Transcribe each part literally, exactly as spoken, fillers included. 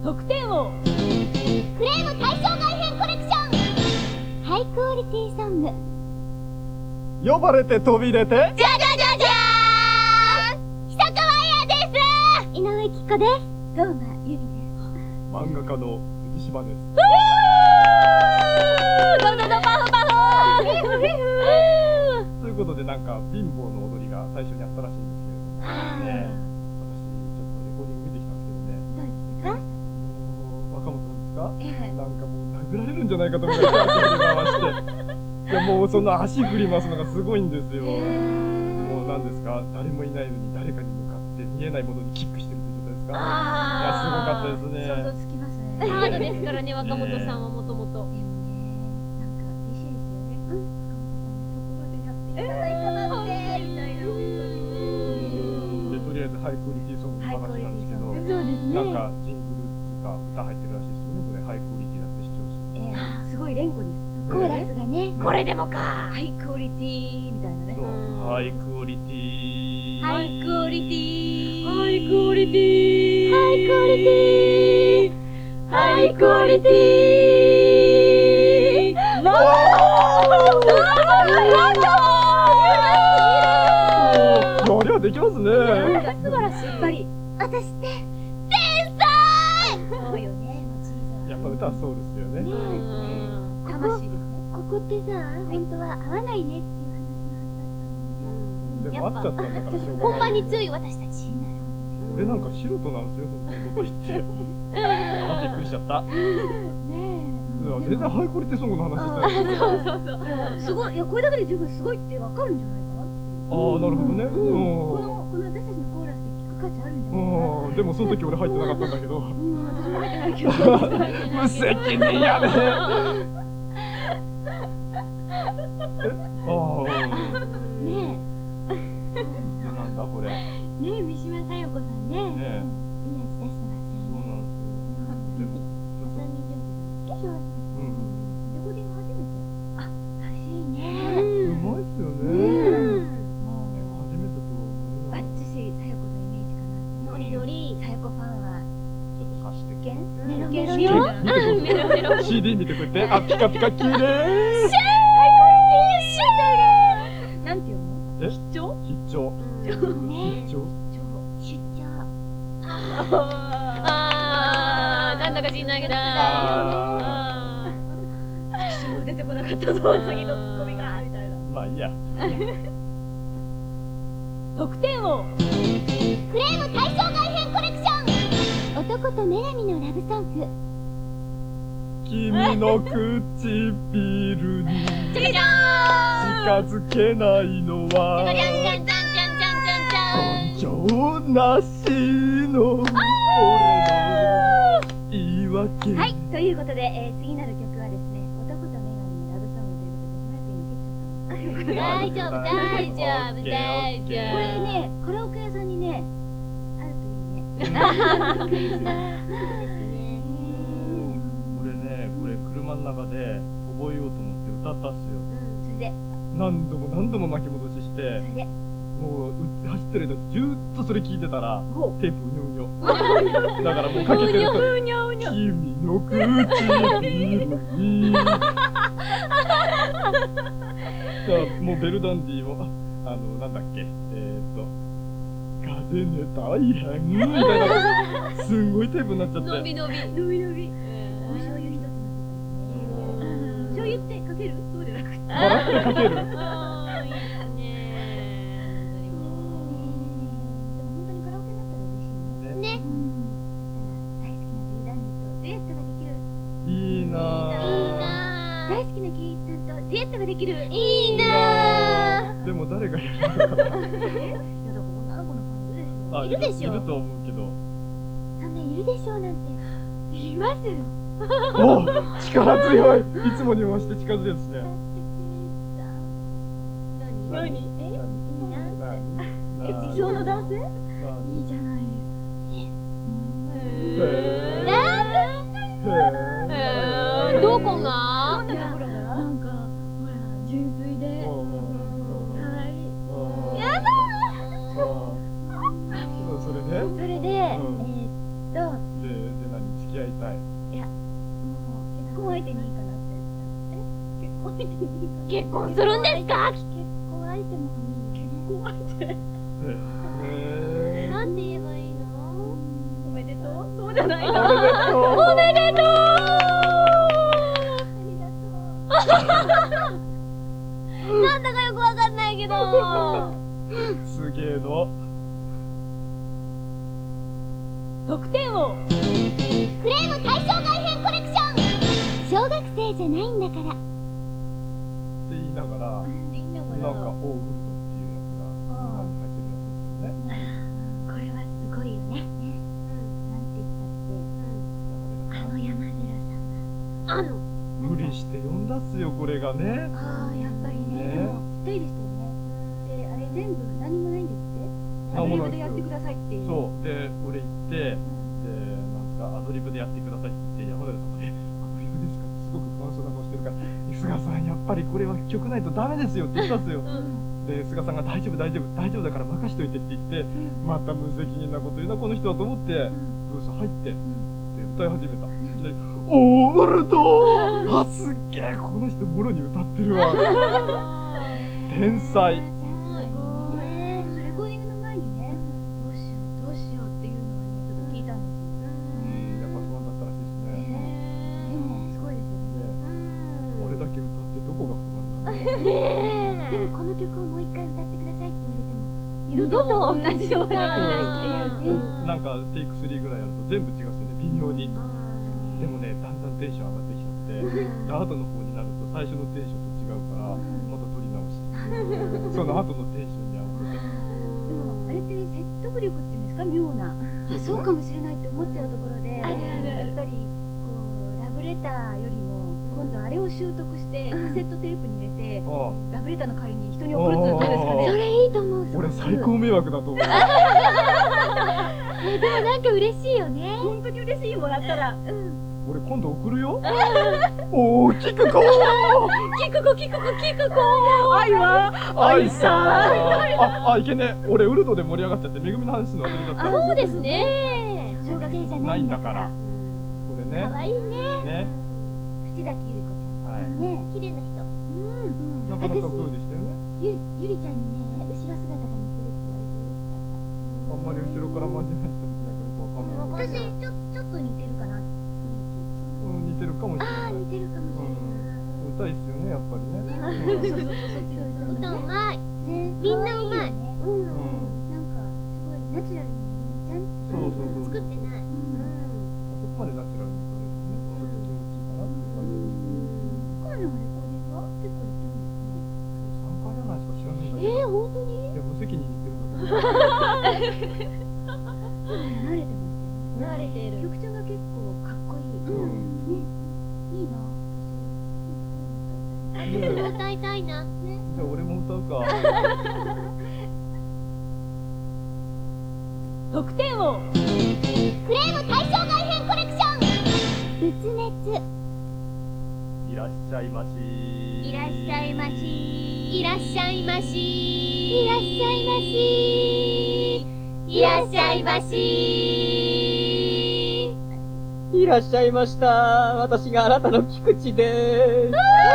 得点王フレーム対象外編コレクションハイクオリティソング呼ばれて飛び出てじゃじゃじゃじゃーん久川彩です井上貴子ですどうもゆみです漫画家の藤島です。 どどどパフパフということでなんか貧乏の踊りが最初にあったらしいんですけれどもね、私ちょっとレコーディング見てきたんですけどね、 どうですか若本さんですか、 ええなんかもう殴られるんじゃないかと思って足振り回していやもうその足振り回すのがすごいんですよ。もう何ですか、誰もいないのに誰かに向かって見えないものにキックしてるという状態ですか。いやすごかったですね。 想像つきますね。 ハードですからね、若本さんはもともと。 でもね、なんか嬉しいですよね。うん。そこまでやっていただいたなんて、みたいな、本当に。 でとりあえずハイクオリティソングの話なんですけど、 そうですねなんかジングルっていうか歌入ってるらしいですよね。これハイクオリティだって主張する。 ええ、すごい連呼です。 コーラスがねこれでもか。 ハイクオリティみたいなね。 そうハイクオリティハイクオリティ。 ハイクオリティ。 ハイクオリティハイクオリティやりゃできますね。 素晴らしい。やっぱり。 私って天才そうよね、もちろん。 やっぱ歌はそうですよね。 ねうん魂ですね。 ここってさ本当は合わないねっていう話のはずだったのにねでも会っちゃったんだからしょうが本ない。 番に強い私たち俺なんか素人なんですよ、そんなこと言って。あ、びっくりしちゃった。 ねいや全然ハイクオリティソングの話してない。 そうそうそう。すごい、いや、これだけで十分すごいってわかるんじゃないかなっていう。 ああ、なるほどね。 こうの、この私たちのコーラスで聞く価値あるんじゃないかな。 ん。うん。でもその時俺入ってなかったんだけど。 うん、私も入ってないけど。 無責任やね。え、あねあ、なんだこれ。ねえねえ三島小夜子さんねえ。 いい味出してますよねそうなんですよ。でも、 まさみ上手化粧はうん。 レコーディング初めて。 らしいねうまいっすよね。初めてと思うな。 バッチシさよこのイメージかな。 ノリノリさよこファンは、 ちょっと貸して。 ゲンメロゲロメロメロ見てください。シーディー 見てこうやって、あ、ピカピカ綺麗。 なんて読むの？ え、 必聴？ 必聴。 ね必聴。 出張あー、なんだか知んないけど。 あ必聴出てこなかったぞ、次のツッコミが、みたいな。 まあいいや。 得点王フレーム対象外編コレクション男と女神のラブソング君の唇にじゃじゃーん。 近づけないのじゃはじゃんじゃんじゃんじゃんじゃんじゃんじゃん。 情なしの俺の言い訳。 はい、ということで、えー、次なる曲はですね、男と女神のラブソングということで、スマイルに蹴っちゃったの。 大丈夫大丈夫大丈夫。 これね、カラオケ屋さんにね、あるといいね。 俺ね、これ車の中で覚えようと思って歌ったっすよ。 それで、 何度も何度も巻き戻ししてそれで、 もうう走ってる間ずーっとそれ聞いてたらほう。 テープうにょうにょだからもうかけてるとうにょうにょ。 君の唇にだからもうベルダンディもあのなんだっけえー、っと風ね大変みたいなすんごいテープになっちゃって伸び伸び。 のびのび。お醤油一つのせたいですね。醤油ってかける？そうじゃなくて。 笑ってかける。 あー、いいですね。 でも本当にカラオケになったら嬉しいね。 ね大好きなベルダンディとデュエットができる。 いいなぁ。 いいな大好きなケイイチさんとデュエットができる。 いいなでも誰がやるのかな。 いやだから女の子のファンいるでしょ。 あいるでしょいると思うけど。 そんないるでしょうなんています。 お力強い。いつもに増して力強いですね。 何？ 何？え？ いいなえ、理想の男性？いいじゃないですか。 えー、どこが？ どんなところが？なんかほら純粋で可愛い。 やだそれでそれで、えーっとでで何付き合結婚するんですか？ 結婚相手もいいよね。結婚相手。 へえ。 なんて言えばいいの？ おめでとう。そうじゃないおな。 めでとう。 おめでとう。なんだかよくわかんないけど。 すげえの。 得点を。 クレーム対象外編コレクション。小学生じゃないんだから。 って言いながら、 いいのかなんか、オーウルドっていうやつが、中に入ってるらしいんですよね。 これはすごいよね。なんて言ったって、あの山寺さんが。 あの。 無理して読んだっすよ、これがね。 ああ、やっぱりね。 ねでもぴったりでしたよね。で、あれ全部何もないんですって。アドリブでやってくださいっていう。 そう。で、俺行って、で、なんすか、アドリブでやってくださいって言って、山寺さんが、え、アドリブですかってすごく不安そうな顔してるから、菅さん、やっぱりこれは曲ないとダメですよって言ったんですよ。で、菅さんが大丈夫、大丈夫、大丈夫だから任しといてって言って、また無責任なこと言うな、この人はと思って、ブース入って、で、歌い始めた。で、オーウルドーあ、すっげえ、この人、もろに歌ってるわ。天才。 すごい。レコーディングの前にね、どうしよう、どうしようっていうのはね、ちょっと聞いたんですよ。 うん、やっぱ不安だったらしいですね。 でも、すごいですよね。 ね、俺だけ歌ってどこが不安なの？ でもこの曲をもう一回歌ってくださいって言われても、 二度と同じようにならないっていうね。 なんかテイクスリーぐらいやると全部違うんですよね、微妙に。でもね、だんだんテンション上がってきちゃって、後の方になると最初のテンションと違うから、また撮り直し。その後のテンションに合わせて。 でも、あれって説得力っていうんですか、妙な。あ、そうかもしれないって思っちゃうところで、やっぱり、こう、ラブレターよりも、今度あれを習得して、カセットテープに入れて、 あラブレターの代わりに人に送るってどうですかね。 それいいと思う。 あ、俺最高迷惑だと思う。 え、でもなんか嬉しいよね。 本当に嬉しいもらったら。 俺今度送るよ。おー、キクコーキクコキクコキクコ愛は愛さんあ、あ、いけねえ。俺ウルドで盛り上がっちゃってめぐみの話すの忘れちゃった。 そうですね。 小学生じゃなないいんだから。 んだから。これね。 可愛いね。 ね。 口崎ゆり子ちゃん。 はい。 ね。 綺麗な人。 うん。 なかなか風でしたよね。 ゆゆりちゃんにね、後ろ姿が似てるって言われて嬉しかった。 あんまり後ろから真面目な人見てないからよくわかんない。 私ちょちょっと似てるかな。 うん、似てるかもしれああ、 ない。 似てるかもしれない。 歌いっすよね、やっぱりね。 そうそうそうそう。 歌うまい。 ね、 みんなうまい。 ね。 うん。 うん。 なんか、すごいナチュラルにね、ちゃんと。 そうそうそう。 作ってない。 そこまでナチュラルに撮れるとね、ちょっと気持ちいいかなっていう感じです。 彼のレコーディングは結構やってるんですね。 さんかいじゃないしか知らないんだけど。 えー、本当に？ いや、無責任に言ってるんだけど。 慣れてますよね。 慣れてる。 曲調が結構かっこいい。 うん。 ね、いいな。 ね私も歌いたいな。 じゃあ俺も歌うか。 得点を。 クレーム対象外編コレクション。仏滅。 いらっしゃいまし。 いらっしゃいまし。 いらっしゃいまし。 いらっしゃいまし。 いらっしゃいまし。 いらっしゃいました。私があなたの菊池です。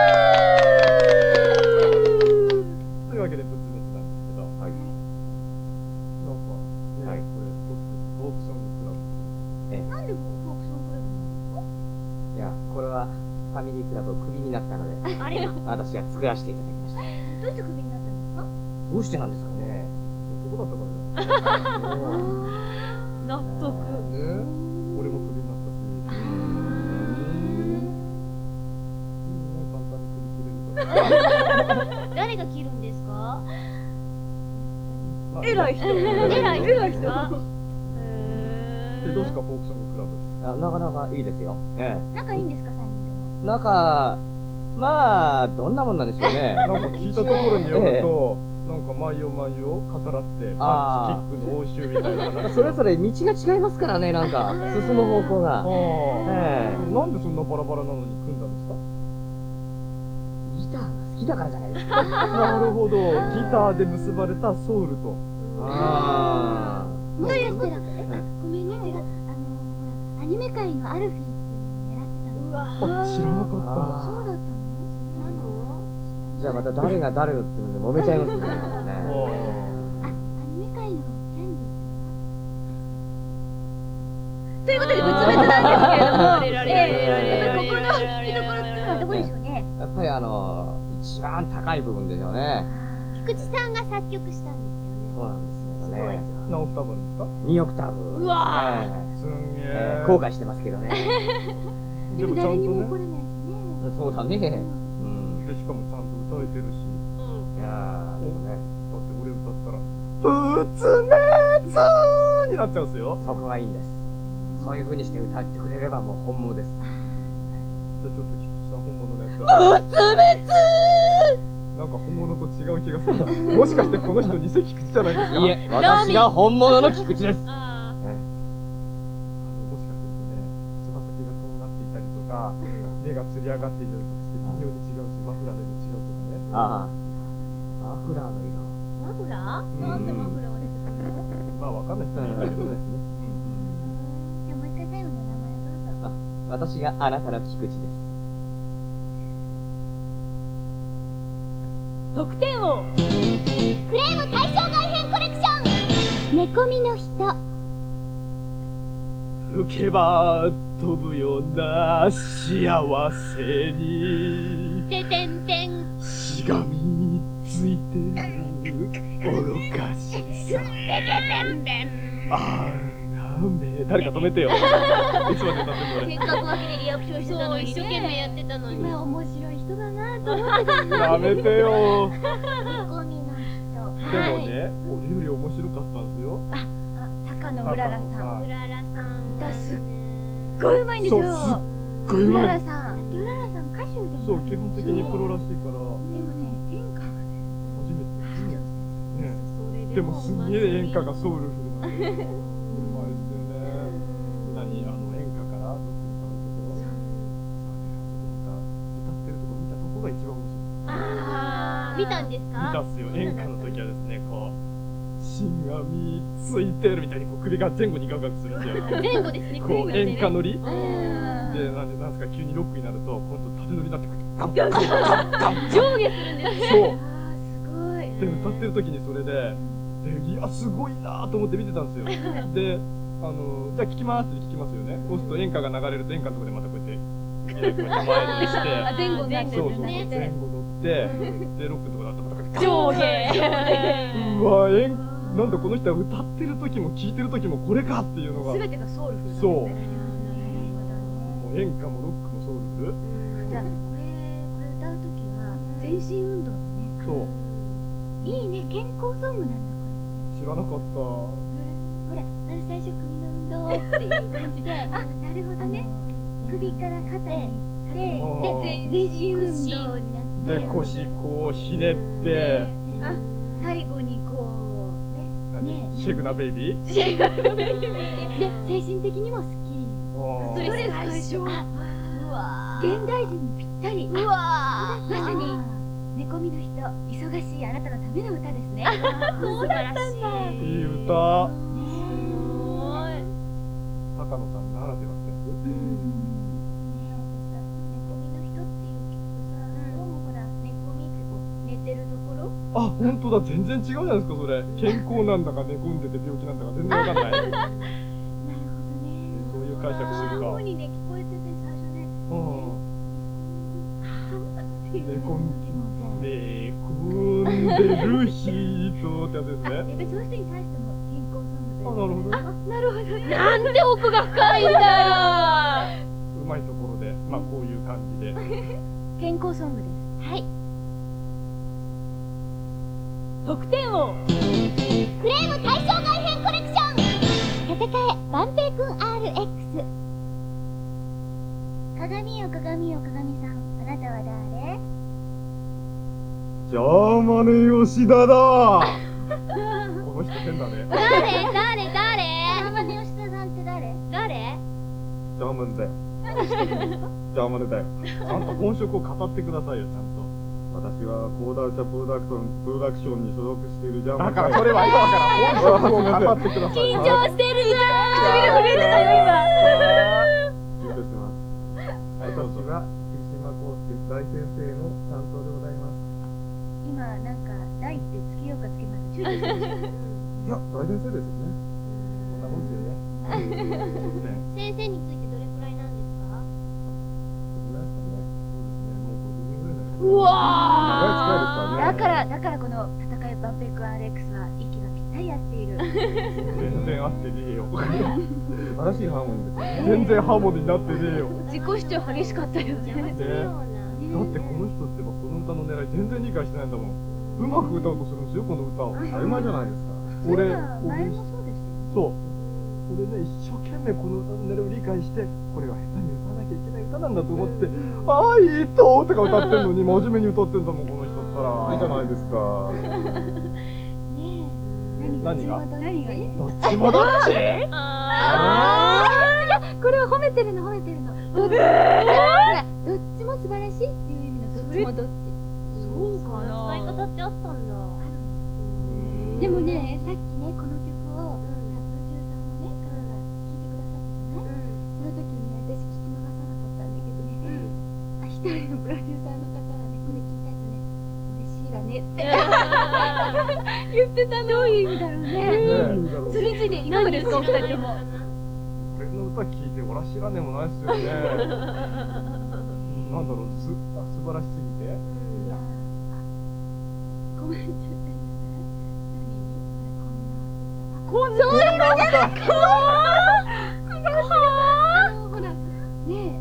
というわけで仏滅なんですけど、はい。なんか、ね、 はいこれ、フォークソングクラブ。 なんでフォークソングクラブなの？ いや、これはファミリークラブをクビになったので、 あれ私が作らせていただきました。 どうしてクビになったんですか？ どうしてなんですかね。 男だったからだよ。 納得。 ね、俺もクビになったし。簡単にクビ切れるから。 誰が切るんですか？ まあ偉い人。 偉い人偉い人。 で、どうですか、フォークソングクラブ。 あなかなかいいですよ。え仲いいんですか、三人え。なんか、まあ、どんなもんなんでしょうね。 なんか聞いたところによると、なんか毎夜毎夜語らってパンチキックの応酬みたいな話。 それぞれ道が違いますからね、なんか、進む方向が。 ああ、 ええ。 なんでそんなバラバラなのに組んだんですか？ ギターが好きだからじゃないですか。 なるほど、ギターで結ばれたソウルと。 あもしかしたら、ごめんね、違う。あの、ほら、アニメ界のアルフィーっていうのを狙ってたの。 うわあ、知らなかっあそうだったの？ なの？ じゃまた誰が誰をってので揉めちゃいますね。ねアニメ界のキャンディということで、ぶつぶつなんですけれども、 れられえられえ、 られここの引きどころっていうのはどこでしょうね。 やっぱりあの、一番高い部分でしょうね。 菊池さんが作曲したんですそうなんですけどね。 何オクターブですか？ にオクターブ。 うわえすんげええ後悔してますけどね。 でもちゃんと誰にも怒ね。 らないしね。 そうだね。うん。 でしかもちゃんと歌えてるし。 いやー、でもね、 だって俺歌ったら、うつめつーになっちゃうんですよ。 そこがいいんです。そういう風にして歌ってくれればもう本物です。 じゃあちょっと菊池さん本物のやつ。うつめつーなんか本物と違う気がするな。もしかしてこの人偽菊池じゃないですか？ いえ、私が本物の菊池です。 あもしかするとね、つま先がとんがっていたりとか、目がつり上がっていたりとかして微妙に違うし、マフラーでも違うとかね。 ああ。マフラーの色。 マフラーなんでマフラーが出てくるの？ まあわかんない人もいるけどね。 じゃあもう一回最後の名前どうぞ。 私があなたの菊池です。 得点をクレーム対象外編コレクション寝込みの人。 吹けば飛ぶような幸せにててんてんしがみついてる愚かしさ。あらめ、誰か止めてよ。いつまで歌ってんの俺。 せっかくわけでリアクションしてたそうのにね。 一生懸命やってたのに今面白い人だなと思ってたの。 やめてよ。 寝込みの人。 でもね、俺より面白かったんですよ。 高野うららさん。 うららさんだすっすっごいうまいんですよ。 そうすっごいうまい。 ららさん。 うららさん歌手でもそう、基本的にプロらしいから、 でもね、演歌がね、 初めて。ね。 それでもすんげえ演歌がソウルフルなんで。うまいですよね。何あの演歌からどっちに変わるところ。そうね。あそこまた歌ってるとこ見たとこが一番面白い。 あー見たんです見かたっすよ。演歌の時はですね、こう。芯がみついてるみたいにこう首が前後にガクガクするんですよ。 前後ですねこう演歌乗りで、 うんなんでなんですか急にロックになると今度縦乗りになってくる。 上下するんです。 そう。 あーすごい。 で歌ってる時にそれで、でいやすごいなーと思って見てたんですよ。で、あのじゃあ聞きますって聞きますよね。そうすると演歌が流れると演歌のとこでまたこうやってこうやって前にして、 あ前後になってそうそうそうね前後乗って、でロックのとこだったらまたこうやって上下。 うわ演なんだこの人は歌ってる時も聴いてる時もこれかっていうのが、 すべてがソウルフルなんですね。 そうなるほどね。 もう演歌もロックもソウルフル。 じゃあこれこれ歌うときは全身運動ね。 そういいね、健康ソングなんだ知らなかった。 これ。ほら、あの最初首の運動っていう感じで、あ、なるほどね。首から肩にで、で、全身運動になって。 で腰こうひねってあ、最後にこ何シェグナベイビー。 うシェイがで、精神的にもスッキリ。 あーストレス解消。 あうわ現代人にぴったり。 うわまさに寝込みの人、忙しいあなたのための歌ですね。 そうだったんだ。 いい歌。 ね高野さんならではってやつ。 ねえ、私さ、寝込みの人っていう曲さ、どうもほら、寝込みってこう、寝てるところ。 あ、本当だ、全然違うじゃないですか、それ。健康なんだか寝込んでて病気なんだか全然わかんない。 なるほどね。 そういう解釈するか。 そうにね聞こえてて最初ね。 うん。 っていう寝込んでもさ、 寝込んでる人ってやつですあ、やね。 っぱりそういう人に対しても健康ソあ、 ングというなるほどね。 なるほどね。 なんで奥が深いんだようまいところで、まあこういう感じで。 健康ソングです。はい。 得点をクレーム対象外編コレクション建て替え万平くん アールエックス 鏡よ鏡よ鏡さん、あなたは誰？ じゃあマネ吉田だこの人変だね。 誰誰誰山根吉田さんって誰？ 誰ジャーマネだよ。ジャーマネだよ。ちゃんと本職を語ってくださいよ、ちゃんと。 私は講談社プロダクションプロダクションに所属しているジャーマンだからそれは今わからん。本職を語ってください。 緊張してるじゃん唇震えてたよ失礼します。私は福島康介大先生の担当でございます。 集中してほしい。 いや、大先生ですよね。 こんなもんですよね。 先生についてどれくらいなんですか？ うわ長いだからだからこの戦いバンペイク アールエックス は息がぴったり合っている。 全然合ってねえよ。 素晴らしいハーモニーですよね。 全然ハーモニーになってねえよ。 自己主張激しかったよね。 ね、だってこの人ってばこの歌の狙い全然理解してないんだもん。うまく歌おうとするんですよこの歌を。 当たり前じゃないですか。 俺前もそうでしたよね。 そう。俺ね一生懸命この歌の狙いを理解してこれは下手に歌わなきゃいけない歌なんだと思って「ああいいと」とか歌ってんのに真面目に歌ってんだもんこの人ったら。 いいじゃないですか。 ねえ。 何が何がね。 どっちもどっち？ ああ。これは褒めてるの褒めてるの。どっちほらどっちも素晴らしいっていう意味のどっちもどっち。 そうかな。 使い方ってあったんだ。 でもねさっきねこの曲をプロデューサーのね方が聴いてくださったじゃない。その時にね私聞き逃さなかったんだけどね。あ一人のプロデューサーの方がねこれ聞いた後ね嬉しいわねって言ってたの。どういう意味だろうね。 ねそれについていかがですかお二人とも。 これの歌聞いて俺は知らねえもないっすよね。なんだろうすあ素晴らしすぎて。 いやあコメントって何？こんなそういうのじゃなくてあのほらねえ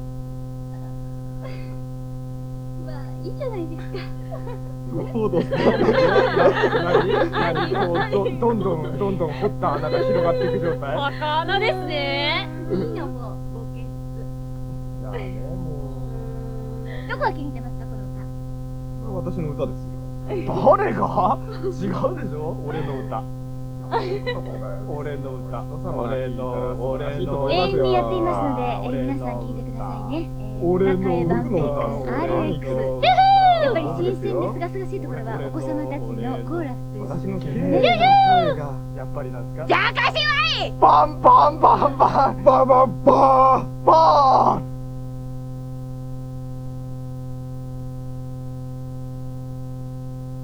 まあいいじゃないですか。 そうですか。 何何こうどどんどんどんどん掘った穴が広がっていく状態。 バカなですね。 いいのもう冒険いやねも室どこが気に入ってますかこの歌。 これ私の歌ですよ。 う誰が違うでしょ俺の歌。俺の歌俺の俺の永遠にやっていますので、えー皆さん聞いてくださいね。えー俺の中江バンペイク僕の歌アールエックス。 俺のやっぱり新鮮ですがすがしいところはお子様たちのコーラスという。 私の綺綺麗麗なやっぱりなんですかじゃあかしはいバンバンバンバンバンバンバンバン